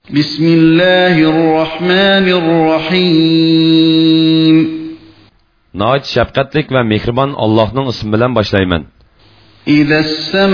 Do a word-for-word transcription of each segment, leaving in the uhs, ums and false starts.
Bismillahirrahmanirrahim. Nəhayət şəfqətlik və mehriban Allah'ın ismi bilan başlayman. İzəs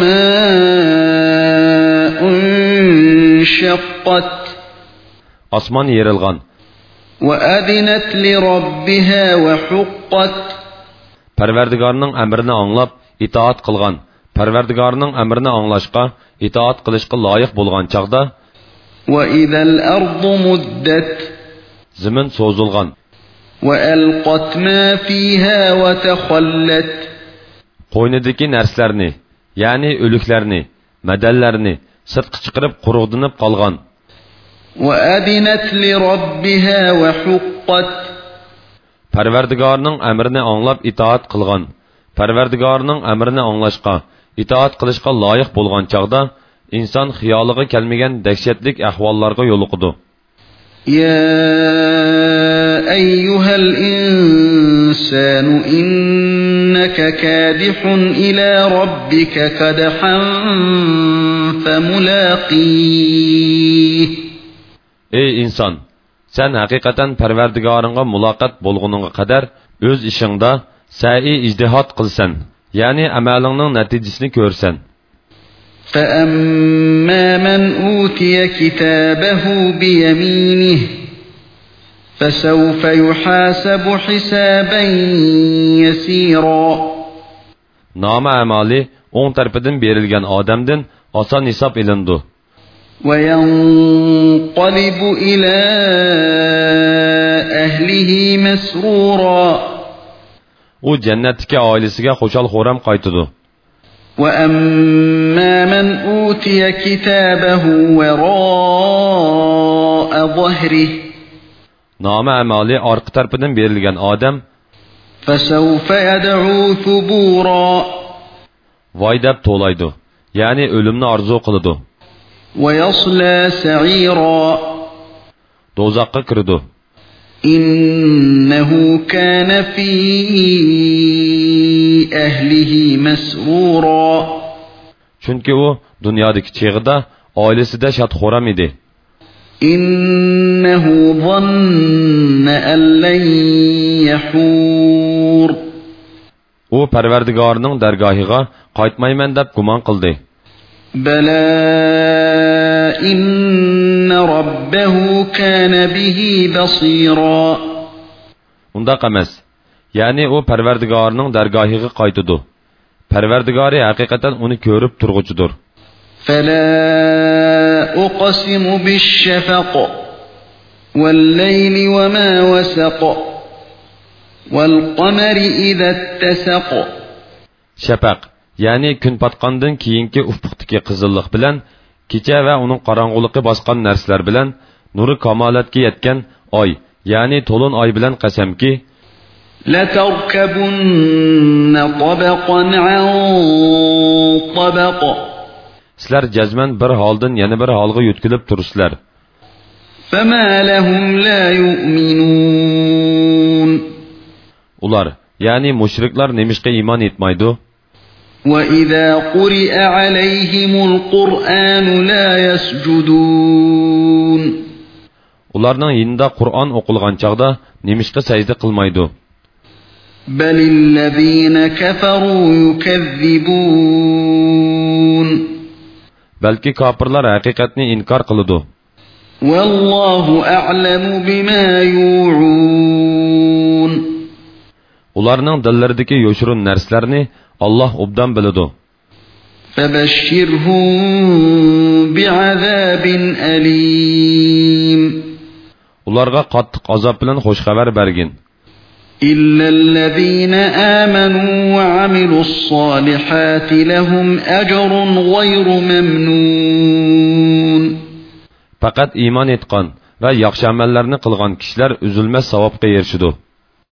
səmâun şəqqət. Osmon yerilgan. Və əzinət li rabbihə və huqqət. Parvardigorning əmrini anglab, itoat qilgan. Parvardigorning əmrini anglashqa, itoat qilishqa loyiq bo'lgan chaqda وَإِذَا الْأَرْضُ مُدَّتْ زمن so'zilgan وَأَلْقَتْ مَا فِيهَا وَتَخَلَّتْ qo'ynidagi narsalarni, ya'ni o'liklarni, madallarni sirtqa chiqarib quruqdinib qolgan. وَأَذِنَتْ لِرَبِّهَا وَحُقَّتْ Parvardigorning amrini anglab itoat qilgan. Parvardigorning amrini anglashqa, itoat qilishqa loyiq bo'lgan chaqda inson xiyoliga kelmagan dahshatlik ahvollarga yo'liqidi. Ya ayyuhal insanu innaka kadihun ila rabbika kadhan famulaqih. Ey inson, sen haqiqatan Parvardigoringga muloqot bo'lguningga qadar o'z ishingda sa'i ijtihod qilsan, ya'ni amalingning natijasini ko'rsan. فَأَمَّا مَنْ أُوتِيَ كِتَابَهُ بِيَمِينِهِ فَسَوْفَ يُحَاسَبُ حِسَابًا يَسِيرًا Nama amali o'ng tarafdan berilgan odamdan oson hisob ilindi. وَيَنْقَلِبُ إِلَى أَهْلِهِ مَسْرُورًا U jannatdagi oilasiga xushal-xuram qaytadi. وَأَمَّا مَنْ أُوتِيَ كِتَابَهُ وَرَاءَ ظَهْرِهِ Nama amali orqa tarafdan berilgan odam فَسَوْفَ يَدْعُو ثُبُورًا voy deb to'laydi, ya'ni o'limni orzu qiladi. وَيَصْلَى سَعِيرًا Do'zaxga kiradi. إِنَّهُ كَانَ فِي أَهْلِهِ مَسْرُورًا Chunki u dunyodagi cheg'ida oilasida shadxo'ram edi. إِنَّهُ ظَنَّ أَن لَّن يَحُورَ U Parvardigorining dargohiga qaytmayman deb gumon qildi. بَلَى إِنَّ رَبَّهُ كَانَ بِهِ بَصِيرًا Undaq emas. Ya'ni u Parvardigorining dargohiga qaytadi. Parvardigori haqiqatan uni ko'rib turg'uchidir. فَلَا أُقْسِمُ بِالشَّفَقِ وَاللَّيْلِ وَمَا وَسَقَ وَالْقَمَرِ إِذَا اتَّسَقَ Shafaq, ya'ni kun patqandan keyingi ufqdagi qizillik bilan kecha va uning qorong'uligi bosgan narsalar bilan nuri kamolatga yetgan oy, ya'ni to'lin oy bilan qasamki لَتَرْكَبُنَّ طَبَقًا عَنْ طَبَقٍ sizlar jazman bir holdan yana bir holga yutkilib tursizlar. فَمَا لَهُمْ لَا يُؤْمِنُونَ Ular, ya'ni mushriklar nemishqa iymon etmaydi? وَإِذَا قُرِئَ عَلَيْهِمُ الْقُرْآنُ لَا يَسْجُدُونَ Ularning yinida Qur'on o'qilgan chaqda nemishqa sajda qilmaydi. بَلِ الَّذِينَ كَفَرُوا يُكَذِّبُونَ Balki kofirlar haqiqatni inkor qiladi. وَاللَّهُ أَعْلَمُ بِمَا يُوعُونَ Ularning dillaridagi yo'shirun narsalarni Alloh obdan biladi. فَبَشِّرْهُم بِعَذَابٍ أَلِيمٍ Ularga qattiq azob bilan xo'sh xabar bergin. إِلَّا الَّذِينَ آمَنُوا وَعَمِلُوا الصَّالِحَاتِ لَهُمْ أَجْرٌ غَيْرُ مَمْنُونٍ Faqat iymon etgan va yaxshi amallarni qilgan kishilar uzilmas savobga erishadi.